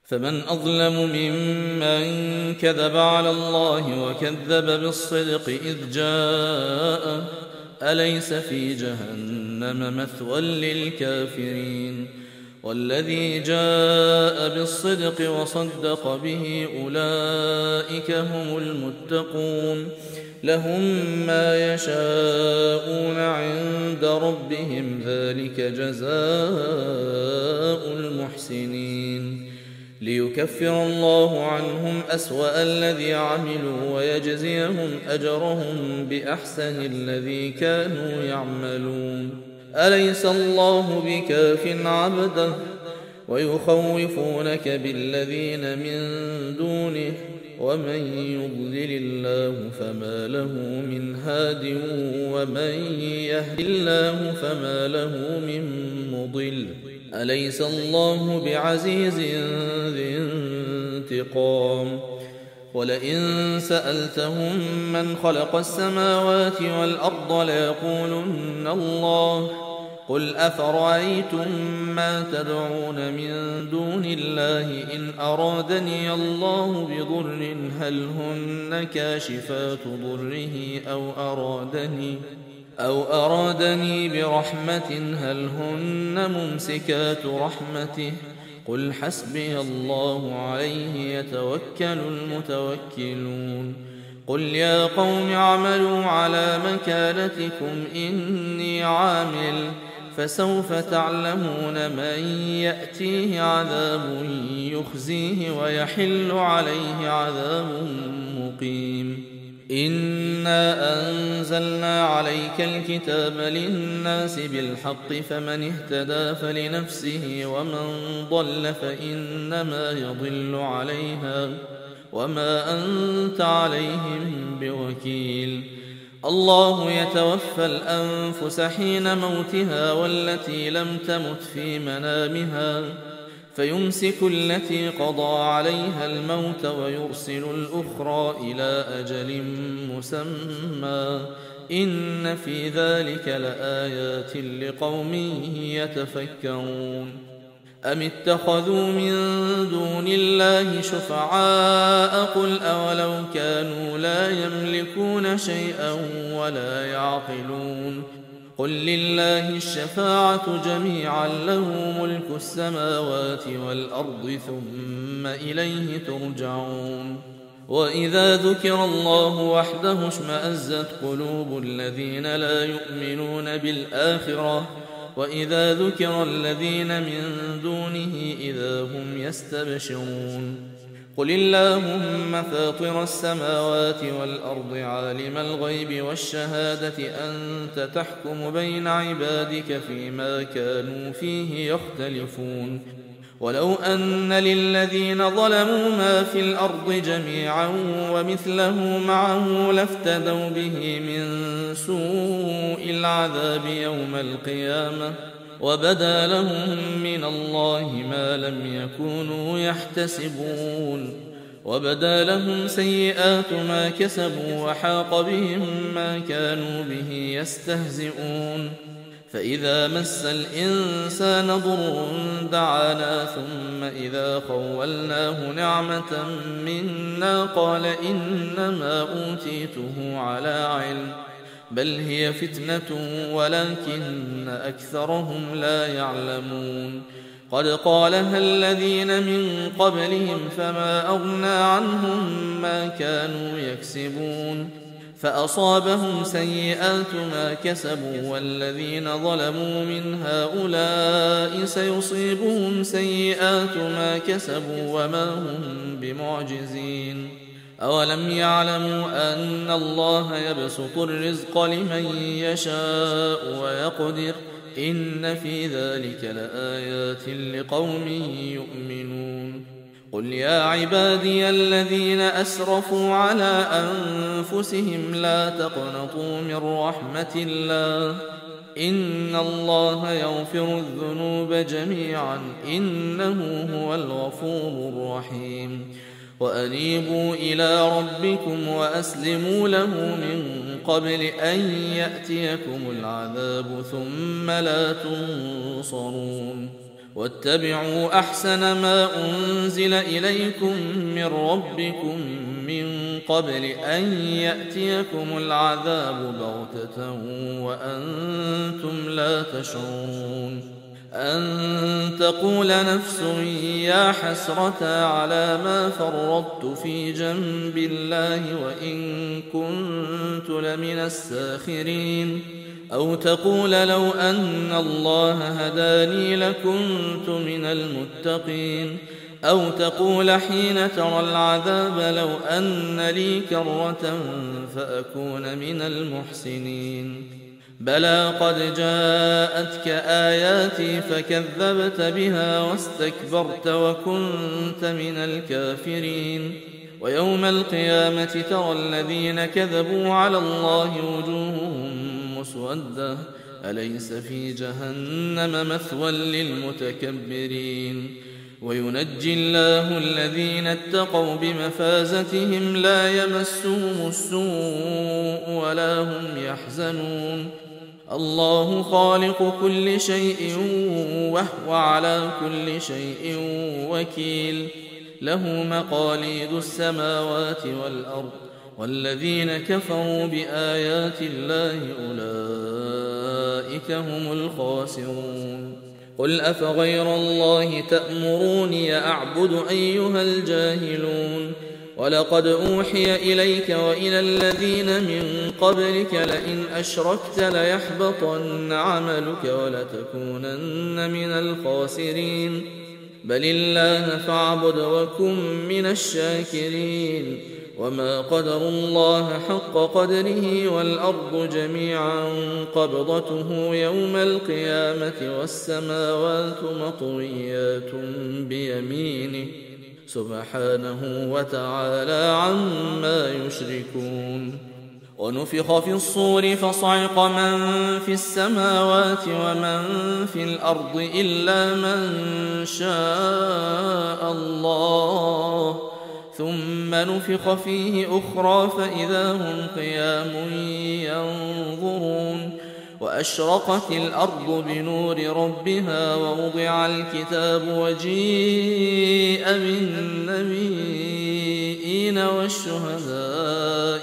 فمن أظلم ممن كذب على الله وكذب بالصدق إذ جاءه أليس في جهنم مثوى للكافرين والذي جاء بالصدق وصدق به أولئك هم المتقون لهم ما يشاءون عند ربهم ذلك جزاء المحسنين ليكفر الله عنهم أسوأ الذي عملوا ويجزيهم أجرهم بأحسن الذي كانوا يعملون أليس الله بكاف عبده ويخوفونك بالذين من دونه ومن يضلل الله فما له من هاد ومن يهد الله فما له من مضل أليس الله بعزيز ذي انتقام ولئن سألتهم من خلق السماوات والأرض ليقولن الله قل أفرأيتم ما تدعون من دون الله إن أرادني الله بضر هل هن كاشفات ضره أو أرادني برحمة هل هن ممسكات رحمته قل حسبي الله عليه يتوكل المتوكلون قل يا قوم اعملوا على مكانتكم إني عامل فسوف تعلمون من يأتيه عذاب يخزيه ويحل عليه عذاب مقيم إنا أنزلنا عليك الكتاب للناس بالحق فمن اهتدى فلنفسه ومن ضل فإنما يضل عليها وما أنت عليهم بوكيل الله يتوفى الأنفس حين موتها والتي لم تمت في منامها فيمسك التي قضى عليها الموت ويرسل الأخرى إلى أجل مسمى إن في ذلك لآيات لقوم يتفكرون أم اتخذوا من دون الله شفعاء قل أولو كانوا لا يملكون شيئا ولا يعقلون قل لله الشفاعة جميعا له ملك السماوات والأرض ثم إليه ترجعون وإذا ذكر الله وحده اشمأزت قلوب الذين لا يؤمنون بالآخرة وإذا ذكر الذين من دونه إذا هم يستبشرون قل اللهم فاطر السماوات والأرض عالم الغيب والشهادة أنت تحكم بين عبادك فيما كانوا فيه يختلفون ولو أن للذين ظلموا ما في الأرض جميعا ومثله معه لافتدوا به من سوء العذاب يوم القيامة وبدا لهم من الله ما لم يكونوا يحتسبون وبدا لهم سيئات ما كسبوا وحاق بهم ما كانوا به يستهزئون فإذا مس الإنسان ضر دعانا ثم إذا خولناه نعمة منا قال إنما أوتيته على علم بل هي فتنة ولكن أكثرهم لا يعلمون قد قالها الذين من قبلهم فما أغنى عنهم ما كانوا يكسبون فأصابهم سيئات ما كسبوا والذين ظلموا من هؤلاء سيصيبهم سيئات ما كسبوا وما هم بمعجزين أولم يعلموا أن الله يبسط الرزق لمن يشاء ويقدر إن في ذلك لآيات لقوم يؤمنون قل يا عبادي الذين أسرفوا على أنفسهم لا تقنطوا من رحمة الله إن الله يغفر الذنوب جميعا إنه هو الغفور الرحيم وأنيبوا إلى ربكم وأسلموا له من قبل أن يأتيكم العذاب ثم لا تنصرون واتبعوا أحسن ما أنزل إليكم من ربكم من قبل أن يأتيكم العذاب بغتة وأنتم لا تشعرون أن تقول نفس يا حسرة على ما فرطت في جنب الله وإن كنت لمن الساخرين أو تقول لو أن الله هداني لكنت من المتقين أو تقول حين ترى العذاب لو أن لي كرة فأكون من المحسنين بلى قد جاءتك آياتي فكذبت بها واستكبرت وكنت من الكافرين ويوم القيامة ترى الذين كذبوا على الله وجوههم مسودة أليس في جهنم مثوى للمتكبرين وينجي الله الذين اتقوا بمفازتهم لا يمسهم السوء ولا هم يحزنون الله خالق كل شيء وهو على كل شيء وكيل له مقاليد السماوات والأرض والذين كفروا بآيات الله أولئك هم الخاسرون قل أفغير الله تأمروني أعبد أيها الجاهلون ولقد أوحي إليك وإلى الذين من قبلك لئن أشركت ليحبطن عملك ولتكونن من الخاسرين بل الله فاعبد وكن من الشاكرين وما قدروا الله حق قدره والأرض جميعا قبضته يوم القيامة والسماوات مطويات بيمينه سبحانه وتعالى عما يشركون ونفخ في الصور فصعق من في السماوات ومن في الأرض إلا من شاء الله ثم نفخ فيه أخرى فإذا هم قيام ينظرون وأشرقت الأرض بنور ربها ووضع الكتاب وجيء بالنبيين والشهداء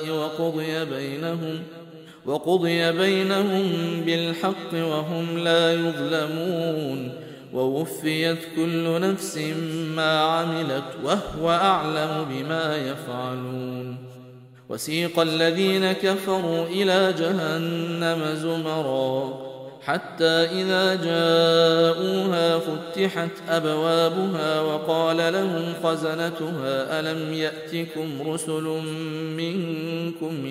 وقضي بينهم بالحق وهم لا يظلمون ووفيت كل نفس ما عملت وهو أعلم بما يفعلون وسيق الذين كفروا إلى جهنم زمرا حتى إذا جاءوها فتحت أبوابها وقال لهم خزنتها ألم يأتكم رسل منكم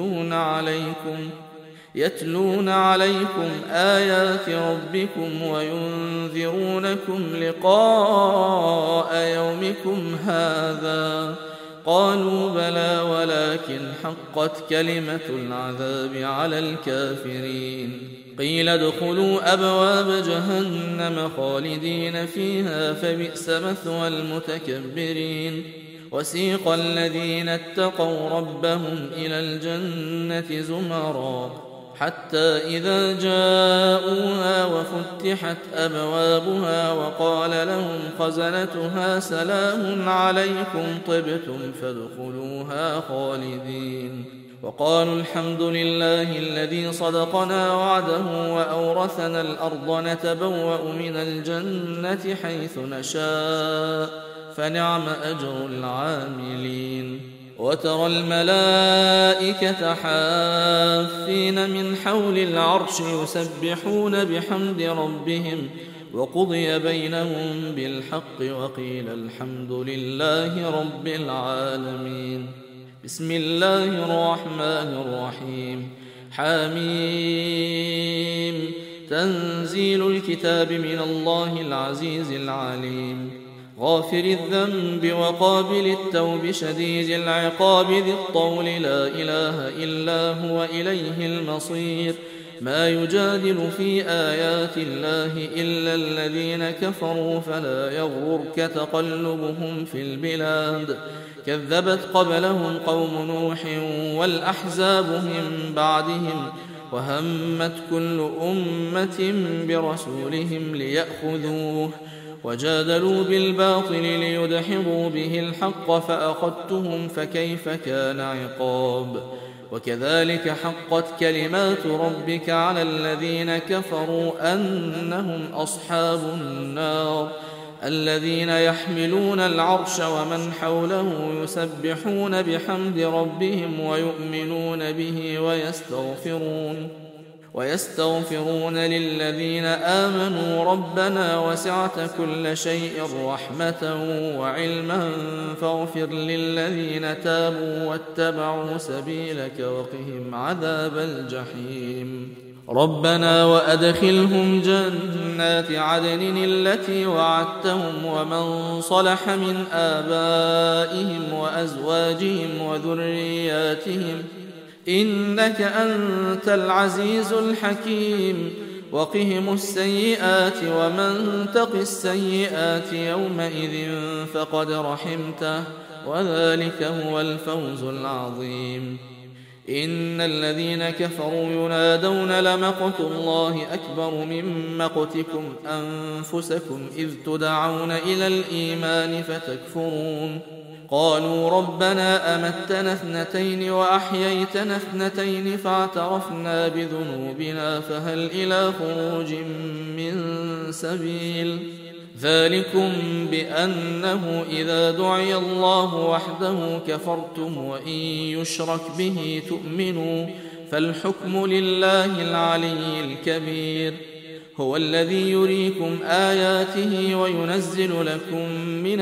يتلون عليكم آيات ربكم وينذرونكم لقاء يومكم هذا قالوا بلى ولكن حقت كلمة العذاب على الكافرين قيل ادخلوا أبواب جهنم خالدين فيها فبئس مثوى المتكبرين وسيق الذين اتقوا ربهم إلى الجنة زمرا حتى إذا جاءوها وفتحت أبوابها وقال لهم خزنتها سلام عليكم طبتم فادخلوها خالدين وقالوا الحمد لله الذي صدقنا وعده وأورثنا الأرض نتبوأ من الجنة حيث نشاء فنعم أجر العاملين وترى الملائكة حافين من حول العرش يسبحون بحمد ربهم وقضي بينهم بالحق وقيل الحمد لله رب العالمين بسم الله الرحمن الرحيم حميم تنزيل الكتاب من الله العزيز العليم غافر الذنب وقابل التوب شديد العقاب ذي الطول لا إله إلا هو إليه المصير ما يجادل في آيات الله إلا الذين كفروا فلا يغررك تقلبهم في البلاد كذبت قبلهم قوم نوح والأحزاب من بعدهم وهمت كل أمة برسولهم ليأخذوه وجادلوا بالباطل ليدحضوا به الحق فأخذتهم فكيف كان عقاب وكذلك حقت كلمات ربك على الذين كفروا أنهم أصحاب النار الذين يحملون العرش ومن حوله يسبحون بحمد ربهم ويؤمنون به ويستغفرون للذين آمنوا ربنا وسعت كل شيء رحمة وعلما فاغفر للذين تابوا واتبعوا سبيلك وقهم عذاب الجحيم ربنا وأدخلهم جنات عدن التي وعدتهم ومن صلح من آبائهم وأزواجهم وذرياتهم إنك أنت العزيز الحكيم وقهم السيئات ومن تق السيئات يومئذ فقد رحمته وذلك هو الفوز العظيم إن الذين كفروا ينادون لمقت الله أكبر من مقتكم أنفسكم إذ تدعون إلى الإيمان فتكفرون قالوا ربنا أمتنا اثنتين وأحييتنا اثنتين فاعترفنا بذنوبنا فهل إلى خروج من سبيل ذلكم بأنه إذا دعي الله وحده كفرتم وإن يشرك به تؤمنوا فالحكم لله العلي الكبير هو الذي يريكم آياته وينزل لكم من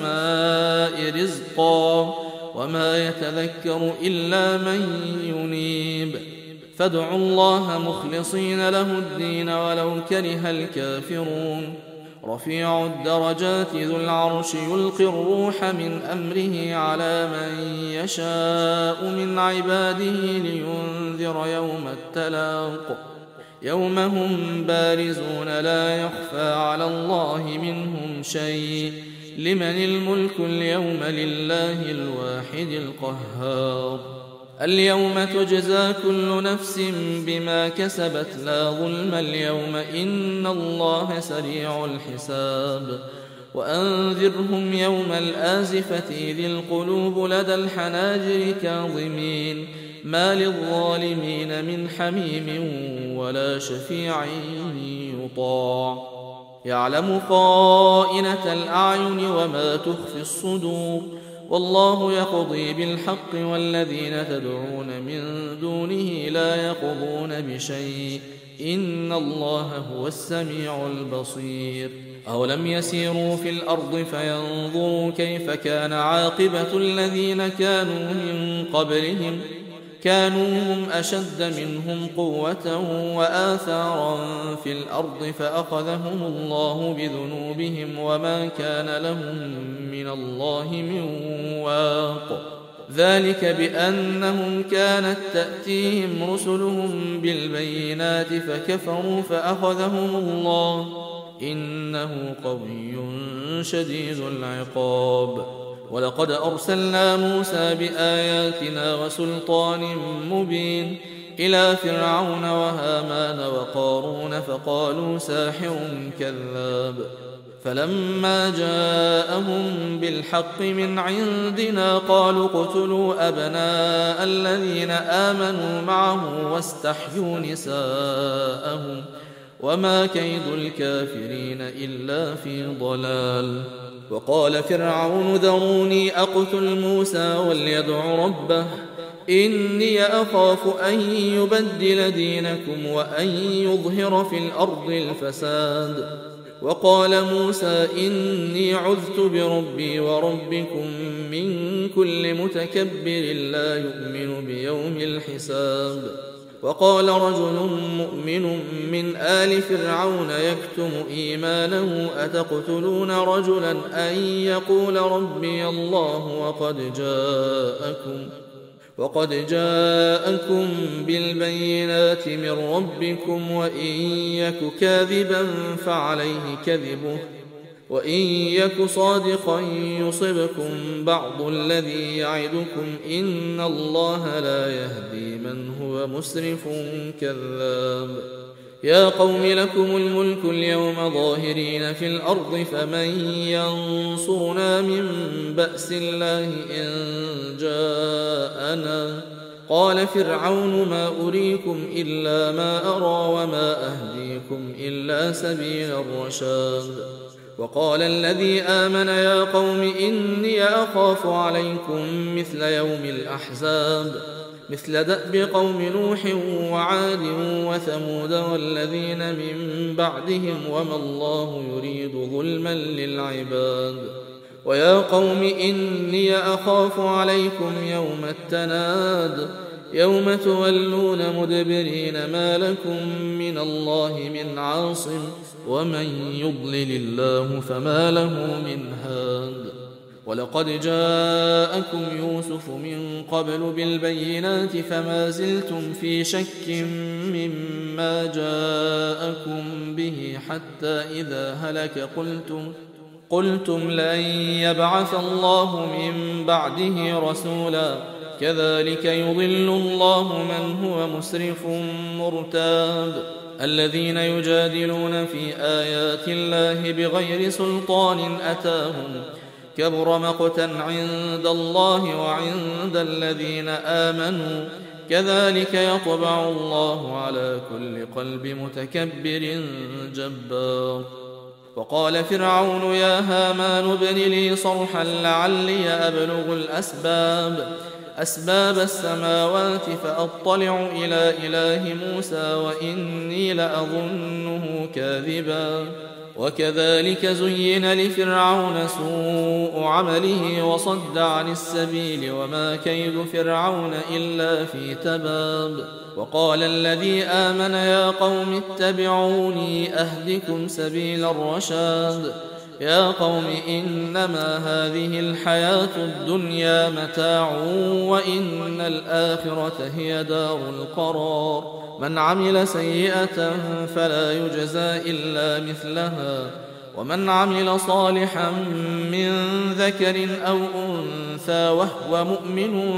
السماء رزقا وما يتذكر إلا من ينيب فادعوا الله مخلصين له الدين ولو كره الكافرون رفيع الدرجات ذو العرش يلقي الروح من أمره على من يشاء من عباده لينذر يوم التلاق يوم هم بارزون لا يخفى على الله منهم شيء لمن الملك اليوم لله الواحد القهار اليوم تجزى كل نفس بما كسبت لا ظلم اليوم إن الله سريع الحساب وأنذرهم يوم الآزفة إذ القلوب لدى الحناجر كاظمين ما للظالمين من حميم ولا شفيع يطاع يعلم خائنة الأعين وما تخفي الصدور والله يقضي بالحق والذين تدعون من دونه لا يقضون بشيء إن الله هو السميع البصير أولم يسيروا في الأرض فينظروا كيف كان عاقبة الذين كانوا من قبلهم كانوا هم أشد منهم قوة وآثارا في الأرض فأخذهم الله بذنوبهم وما كان لهم من الله من واق ذلك بأنهم كانت تأتيهم رسلهم بالبينات فكفروا فأخذهم الله إنه قوي شديد العقاب ولقد أرسلنا موسى بآياتنا وسلطان مبين إلى فرعون وهامان وقارون فقالوا ساحر كذاب فلما جاءهم بالحق من عندنا قالوا اقتلوا أبناء الذين آمنوا معه واستحيوا نساءهم وما كيد الكافرين إلا في ضلال وقال فرعون ذروني أقتل موسى وليدع ربه إني أخاف أن يبدل دينكم وأن يظهر في الأرض الفساد وقال موسى إني عذت بربي وربكم من كل متكبر لا يؤمن بيوم الحساب وقال رجل مؤمن من آل فرعون يكتم إيمانه أتقتلون رجلا أن يقول ربي الله وقد جاءكم بالبينات من ربكم وإن يك كاذبا فعليه كذبه وإن يك صادقا يصبكم بعض الذي يعدكم إن الله لا يهدي من هو مسرف كذاب يا قوم لكم الملك اليوم ظاهرين في الأرض فمن ينصرنا من بأس الله إن جاءنا قال فرعون ما أريكم إلا ما أرى وما أهديكم إلا سبيل الرشاد وقال الذي آمن يا قوم إني أخاف عليكم مثل يوم الأحزاب مثل دأب قوم نوح وعاد وثمود والذين من بعدهم وما الله يريد ظلما للعباد ويا قوم إني أخاف عليكم يوم التناد يوم تولون مدبرين ما لكم من الله من عاصم ومن يضلل الله فما له من هاد ولقد جاءكم يوسف من قبل بالبينات فما زلتم في شك مما جاءكم به حتى إذا هلك قلتم لن يبعث الله من بعده رسولا كذلك يضل الله من هو مسرف مرتاب الذين يجادلون في آيات الله بغير سلطان أتاهم كبر مقتا عند الله وعند الذين آمنوا كذلك يطبع الله على كل قلب متكبر جبار وقال فرعون يا هامان ابن لي صرحا لعلي أبلغ أسباب السماوات فأطلع إلى إله موسى وإني لأظنه كاذبا وكذلك زين لفرعون سوء عمله وصد عن السبيل وما كيد فرعون إلا في تباب وقال الذي آمن يا قوم اتبعوني أهدكم سبيل الرشاد يا قوم إنما هذه الحياة الدنيا متاع وإن الآخرة هي دار القرار من عمل سيئة فلا يجزى إلا مثلها ومن عمل صالحا من ذكر أو أنثى وهو مؤمن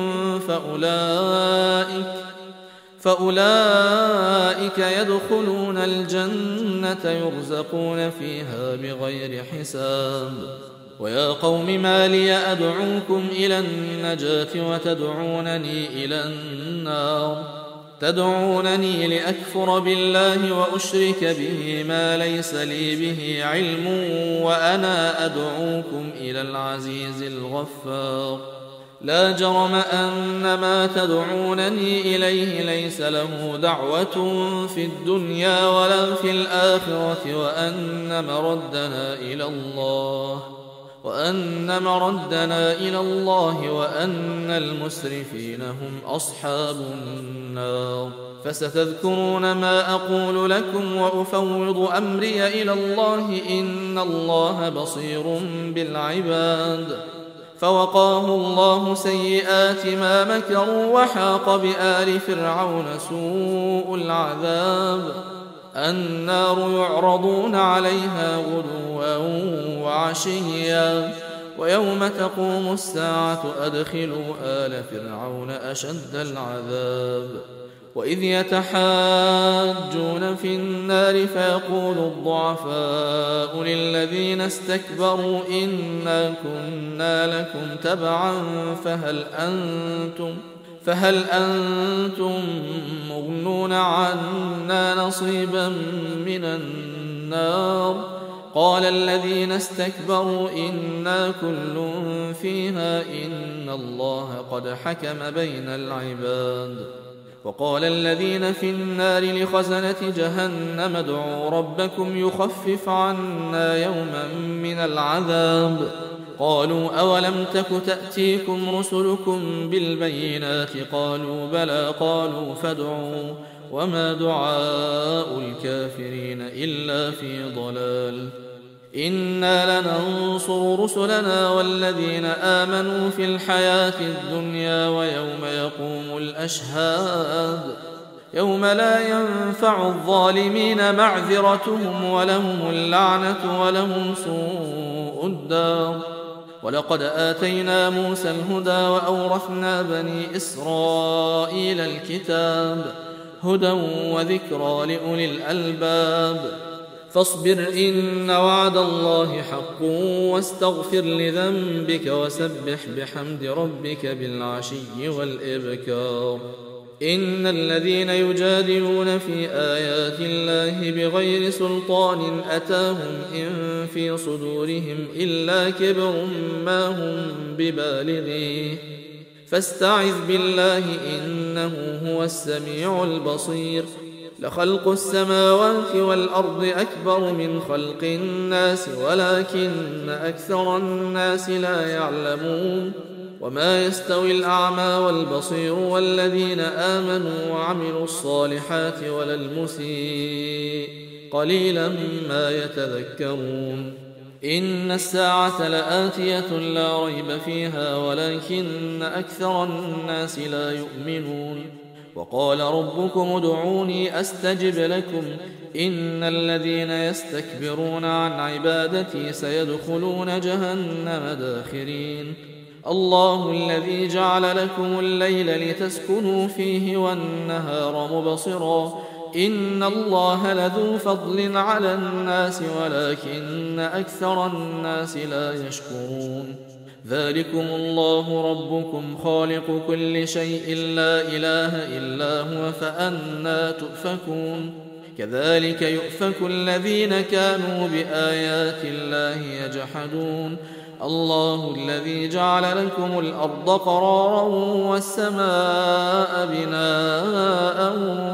فأولئك يدخلون الجنة يرزقون فيها بغير حساب ويا قوم ما لي أدعوكم إلى النجاة وتدعونني إلى النار تدعونني لأكفر بالله وأشرك به ما ليس لي به علم وأنا أدعوكم إلى العزيز الغفار لا جرم أن ما تدعونني إليه ليس له دعوة في الدنيا ولا في الآخرة وأن مردنا إلى الله وأن المسرفين هم أصحاب النار فستذكرون ما أقول لكم وأفوض أمري إلى الله إن الله بصير بالعباد فوقاه الله سيئات ما مكروا وحاق بآل فرعون سوء العذاب النار يعرضون عليها غدوا وعشيا ويوم تقوم الساعة أدخلوا آل فرعون أشد العذاب وإذ يتحاجون في النار فيقول الضعفاء للذين استكبروا إنا كنا لكم تبعا فهل أنتم مغنون عنا نصيبا من النار قال الذين استكبروا إنا كل فيها إن الله قد حكم بين العباد وقال الذين في النار لخزنة جهنم ادعوا ربكم يخفف عنا يوما من العذاب قالوا أولم تك تأتيكم رسلكم بالبينات قالوا بلى قالوا فادعوا وما دعاء الكافرين إلا في ضلال إنا لننصر رسلنا والذين آمنوا في الحياة الدنيا ويوم يقوم الأشهاد يوم لا ينفع الظالمين معذرتهم ولهم اللعنة ولهم سوء الدار. ولقد آتينا موسى الهدى وأورثنا بني إسرائيل الكتاب هدى وذكرى لأولي الألباب. فاصبر إن وعد الله حق واستغفر لذنبك وسبح بحمد ربك بالعشي والإبكار. إن الذين يجادلون في آيات الله بغير سلطان أتاهم إن في صدورهم إلا كبر ما هم ببالغيه فاستعذ بالله إنه هو السميع البصير. لخلق السماوات والأرض أكبر من خلق الناس ولكن أكثر الناس لا يعلمون. وما يستوي الأعمى والبصير والذين آمنوا وعملوا الصالحات ولا المسيء قليلا ما يتذكرون. إن الساعة لآتية لا ريب فيها ولكن أكثر الناس لا يؤمنون. وقال ربكم ادعوني أستجب لكم إن الذين يستكبرون عن عبادتي سيدخلون جهنم داخرين. الله الذي جعل لكم الليل لتسكنوا فيه والنهار مبصرا إن الله لذو فضل على الناس ولكن أكثر الناس لا يشكرون. ذلكم الله ربكم خالق كل شيء لا إله إلا هو فأنى تؤفكون. كذلك يؤفك الذين كانوا بآيات الله يجحدون. الله الذي جعل لكم الأرض قرارا والسماء بناء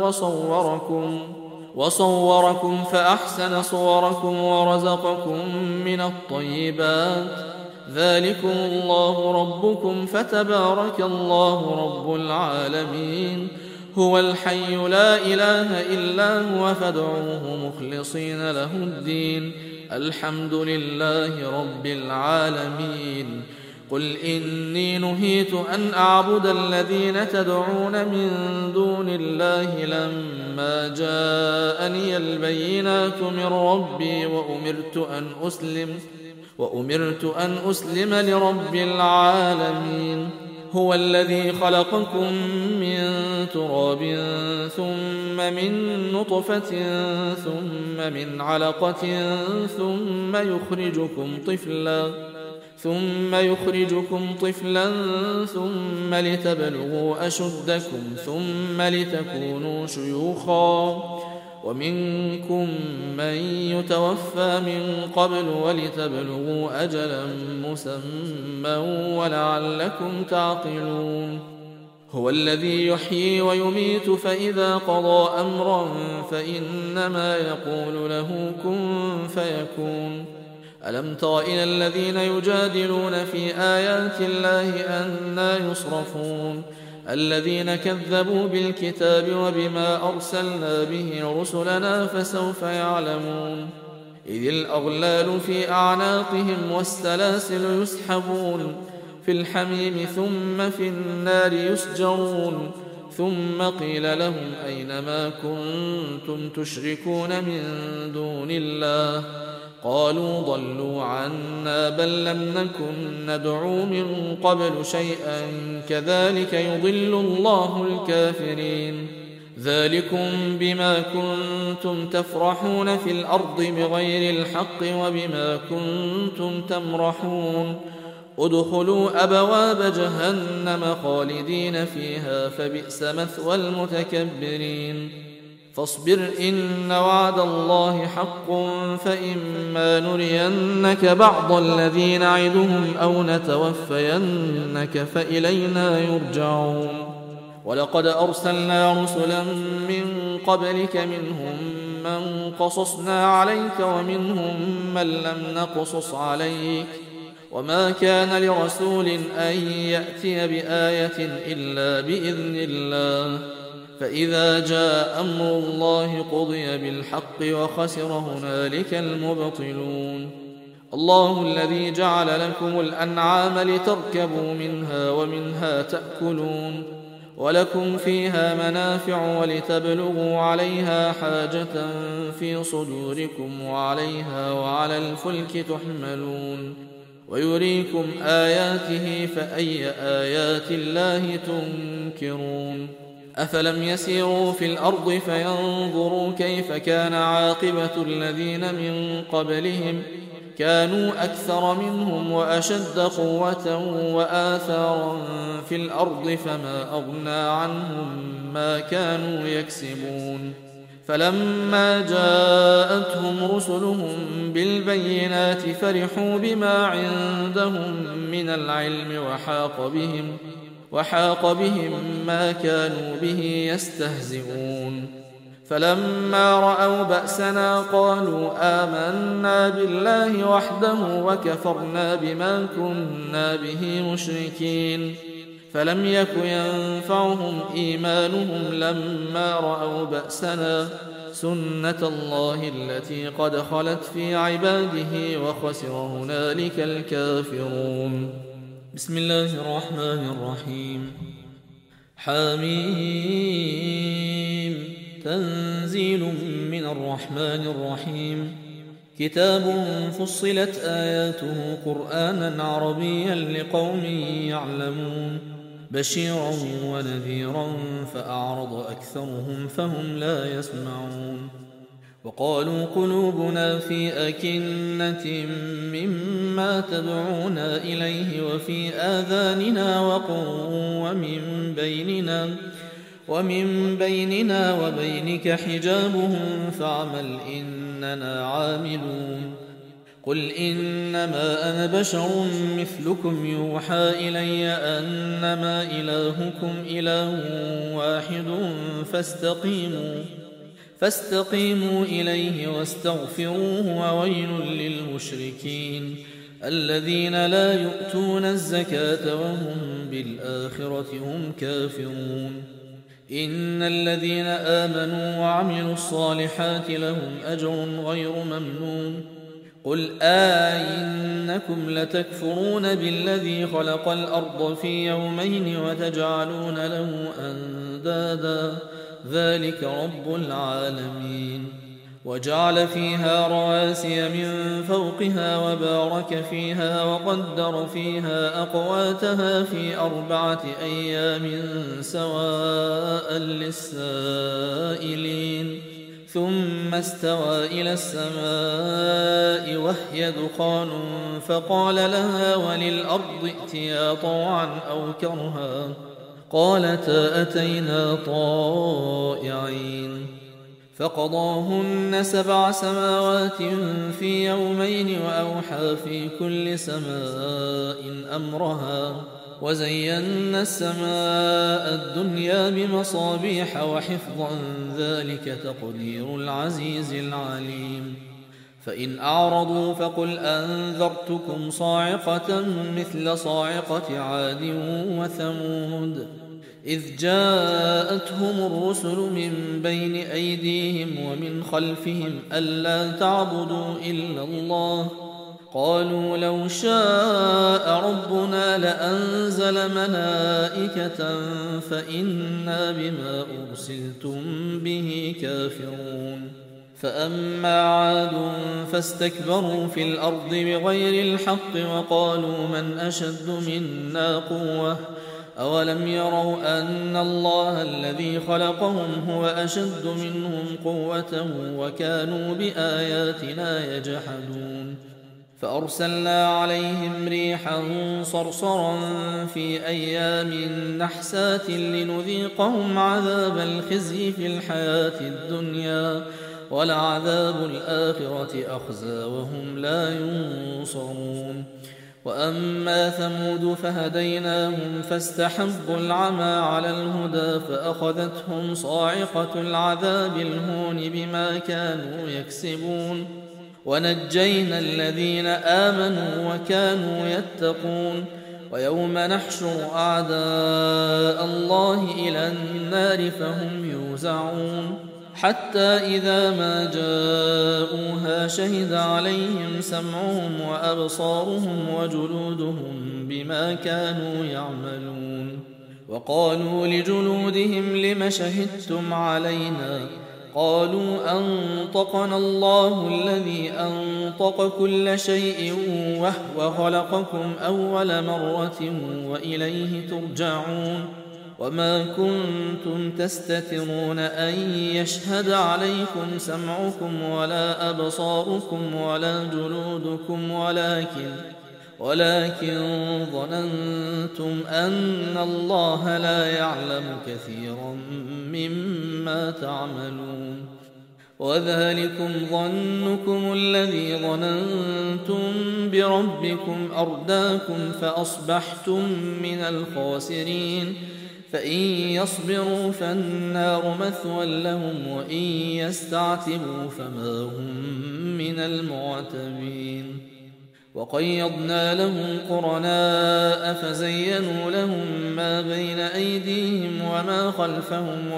وصوركم فأحسن صوركم ورزقكم من الطيبات. ذلكم الله ربكم فتبارك الله رب العالمين. هو الحي لا إله إلا هو فادعوه مخلصين له الدين الحمد لله رب العالمين. قل إني نهيت أن أعبد الذين تدعون من دون الله لما جاءني البينات من ربي وأمرت أن أسلم لرب العالمين. هو الذي خلقكم من تراب ثم من نطفة ثم من علقة ثم يخرجكم طفلا ثم لتبلغوا أشدكم ثم لتكونوا شيوخا ومنكم من يتوفى من قبل ولتبلغوا أجلا مسمى ولعلكم تعقلون. هو الذي يحيي ويميت فإذا قضى أمرا فإنما يقول له كن فيكون. ألم تر إلى الذين يجادلون في آيات الله أنى يصرفون الذين كذبوا بالكتاب وبما أرسلنا به رسلنا فسوف يعلمون. إذ الأغلال في أعناقهم والسلاسل يسحبون في الحميم ثم في النار يسجرون ثم قيل لهم أين ما كنتم تشركون من دون الله قالوا ضلوا عنا بل لم نكن ندعو من قبل شيئا كذلك يضل الله الكافرين. ذلكم بما كنتم تفرحون في الأرض بغير الحق وبما كنتم تمرحون. ادخلوا أبواب جهنم خالدين فيها فبئس مثوى المتكبرين. فاصبر إن وعد الله حق فإما نرينك بعض الذي نعدهم أو نتوفينك فإلينا يرجعون. ولقد أرسلنا رسلا من قبلك منهم من قصصنا عليك ومنهم من لم نقصص عليك وما كان لرسول أن يأتي بآية إلا بإذن الله. فإذا جاء أمر الله قضي بالحق وخسر هنالك المبطلون. الله الذي جعل لكم الأنعام لتركبوا منها ومنها تأكلون ولكم فيها منافع ولتبلغوا عليها حاجة في صدوركم وعليها وعلى الفلك تحملون ويريكم آياته فأي آيات الله تنكرون أفلم يسيروا في الأرض فينظروا كيف كان عاقبة الذين من قبلهم كانوا أكثر منهم وأشد قوة وآثارا في الأرض فما أغنى عنهم ما كانوا يكسبون فلما جاءتهم رسلهم بالبينات فرحوا بما عندهم من العلم وحاق بهم ما كانوا به يستهزئون فلما رأوا بأسنا قالوا آمنا بالله وحده وكفرنا بما كنا به مشركين فلم يك ينفعهم إيمانهم لما رأوا بأسنا سنة الله التي قد خلت في عباده وخسر هنالك الكافرون. بسم الله الرحمن الرحيم. حميم تنزيل من الرحمن الرحيم. كتاب فصلت آياته قرآنا عربيا لقوم يعلمون بشيرا ونذيرا فأعرض أكثرهم فهم لا يسمعون وقالوا قلوبنا في أكنة مما تدعونا إليه وفي آذاننا وقر ومن بيننا وبينك حجاب فاعمل إننا عاملون قل إنما أنا بشر مثلكم يوحى إلي أنما إلهكم إله واحد فاستقيموا إليه واستغفروه وويل للمشركين الذين لا يؤتون الزكاة وهم بالآخرة هم كافرون إن الذين آمنوا وعملوا الصالحات لهم أجر غير ممنون قل إنكم لتكفرون بالذي خلق الأرض في يومين وتجعلون له أندادا ذلك رب العالمين وجعل فيها رواسي من فوقها وبارك فيها وقدر فيها أقواتها في 4 أيام سواء للسائلين ثم استوى إلى السماء وهي دخان فقال لها وللأرض ائتيا طوعا أو كرها قالتا أتينا طائعين فقضاهن 7 سماوات في يومين وأوحى في كل سماء أمرها وزينا السماء الدنيا بمصابيح وحفظا ذلك تقدير العزيز العليم فإن أعرضوا فقل أنذرتكم صاعقة مثل صاعقة عاد وثمود إذ جاءتهم الرسل من بين أيديهم ومن خلفهم ألا تعبدوا إلا الله قالوا لو شاء ربنا لأنزل ملائكة فإنا بما أرسلتم به كافرون فأما عاد فاستكبروا في الأرض بغير الحق وقالوا من أشد منا قوة أولم يروا أن الله الذي خلقهم هو أشد منهم قوة وكانوا بآياتنا يجحدون فأرسلنا عليهم ريحا صرصرا في أيام نحسات لنذيقهم عذاب الخزي في الحياة الدنيا ولعذاب الآخرة أخزى وهم لا ينصرون وأما ثمود فهديناهم فاستحبوا العمى على الهدى فأخذتهم صاعقة العذاب الهون بما كانوا يكسبون ونجينا الذين آمنوا وكانوا يتقون ويوم نحشر أعداء الله إلى النار فهم يوزعون حتى إذا ما جاءوها شهد عليهم سمعهم وأبصارهم وجلودهم بما كانوا يعملون وقالوا لجلودهم لم شهدتم علينا قالوا أنطقنا الله الذي أنطق كل شيء وهو خلقكم أول مرة وإليه ترجعون وما كنتم تستترون أن يشهد عليكم سمعكم ولا أبصاركم ولا جلودكم ولكن ظننتم أن الله لا يعلم كثيرا مما تعملون وذلكم ظنكم الذي ظننتم بربكم أرداكم فأصبحتم من الخاسرين فإن يصبروا فالنار مثوى لهم وإن يستعتبوا فما هم من المعتبين وقيضنا لهم قرناء فزينوا لهم ما بين أيديهم وما خلفهم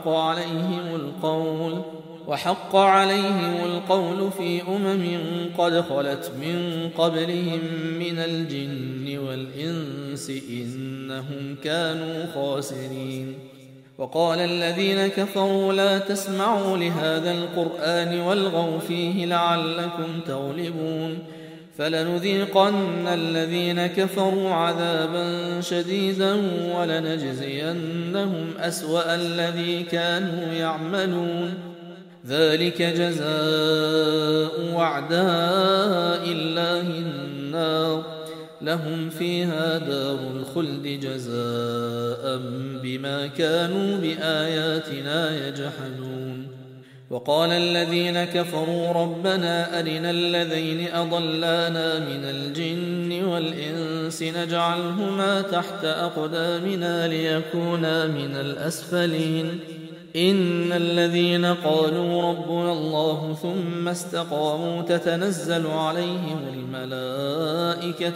وحق عليهم القول في قد خلت من قبلهم من الجن والإنس إنهم كانوا خاسرين وقال الذين كفروا لا تسمعوا لهذا القرآن والغوا فيه لعلكم تغلبون فلنذيقن الذين كفروا عذابا شديدا ولنجزينهم أسوأ الذي كانوا يعملون ذلك جزاء أعداء الله النار لهم فيها دار الخلد جزاء بما كانوا بآياتنا يجحدون وقال الذين كفروا ربنا أرنا الذين أضلانا من الجن والإنس نجعلهما تحت أقدامنا ليكونا من الأسفلين إن الذين قالوا ربنا الله ثم استقاموا تتنزل عليهم الملائكة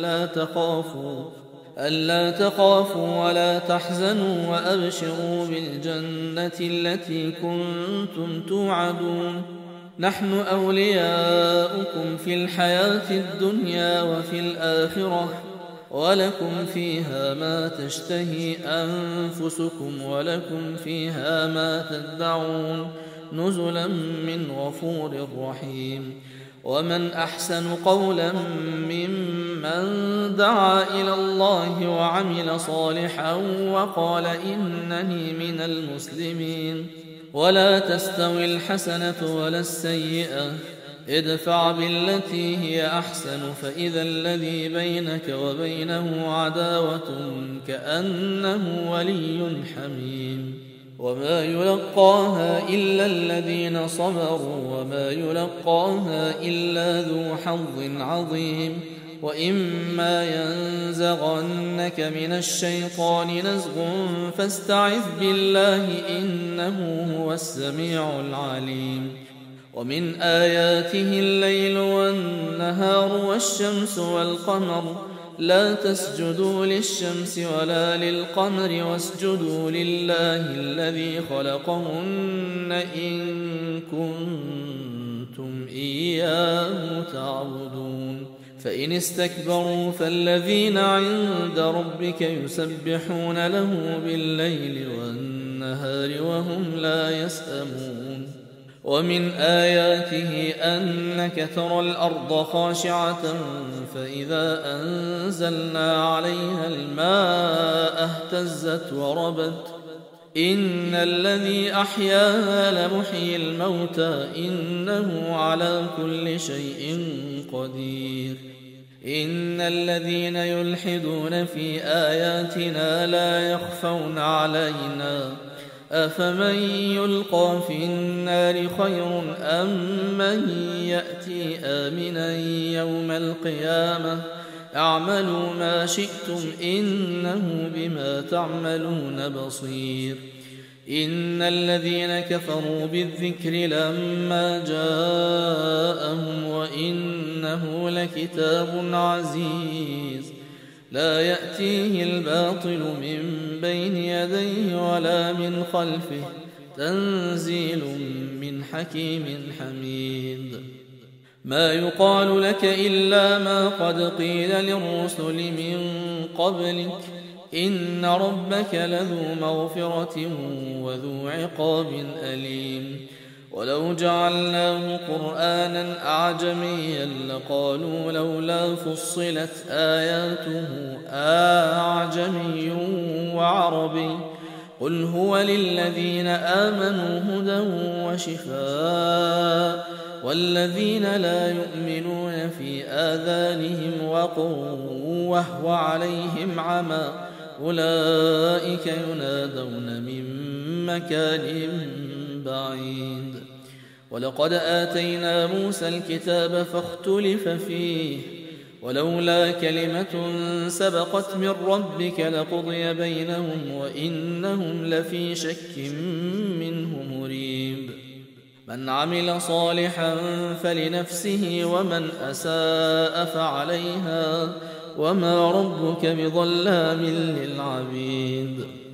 ألا تخافوا ولا تحزنوا وأبشروا بالجنة التي كنتم توعدون نحن أولياؤكم في الحياة الدنيا وفي الآخرة ولكم فيها ما تشتهي أنفسكم ولكم فيها ما تدعون نزلا من غفور رحيم ومن أحسن قولا ممن دعا إلى الله وعمل صالحا وقال إنني من المسلمين ولا تستوي الحسنة ولا السيئة ادفع بالتي هي أحسن فإذا الذي بينك وبينه عداوة كأنه ولي حميم وما يلقاها إلا الذين صبروا وما يلقاها إلا ذو حظ عظيم وإما ينزغنك من الشيطان نزغ فاستعذ بالله إنه هو السميع العليم ومن آياته الليل والنهار والشمس والقمر لا تسجدوا للشمس ولا للقمر واسجدوا لله الذي خلقهن إن كنتم إياه تعبدون فإن استكبروا فالذين عند ربك يسبحون له بالليل والنهار وهم لا يسأمون ومن آياته أنك ترى الأرض خاشعة فإذا أنزلنا عليها الماء اهتزت وربت إن الذي أحياها لمحيي الموتى إنه على كل شيء قدير إن الذين يلحدون في آياتنا لا يخفون علينا أفمن يلقى في النار خير أم من يأتي آمنا يوم القيامة اعملوا ما شئتم إنه بما تعملون بصير إن الذين كفروا بالذكر لما جاءهم وإنه لكتاب عزيز لا يأتيه الباطل من بين يديه ولا من خلفه تنزيل من حكيم حميد ما يقال لك إلا ما قد قيل للرسل من قبلك إن ربك لذو مغفرة وذو عقاب أليم ولو جعلناه قرآنا أعجميا لقالوا لولا فصلت آياته أعجمي وعربي قل هو للذين آمنوا هدى وشفاء والذين لا يؤمنون في آذانهم وقر وهو عليهم عمى أولئك ينادون من مكان بعيد ولقد آتينا موسى الكتاب فاختلف فيه ولولا كلمة سبقت من ربك لقضي بينهم وإنهم لفي شك منه مريب من عمل صالحا فلنفسه ومن أساء فعليها وما ربك بظلام للعبيد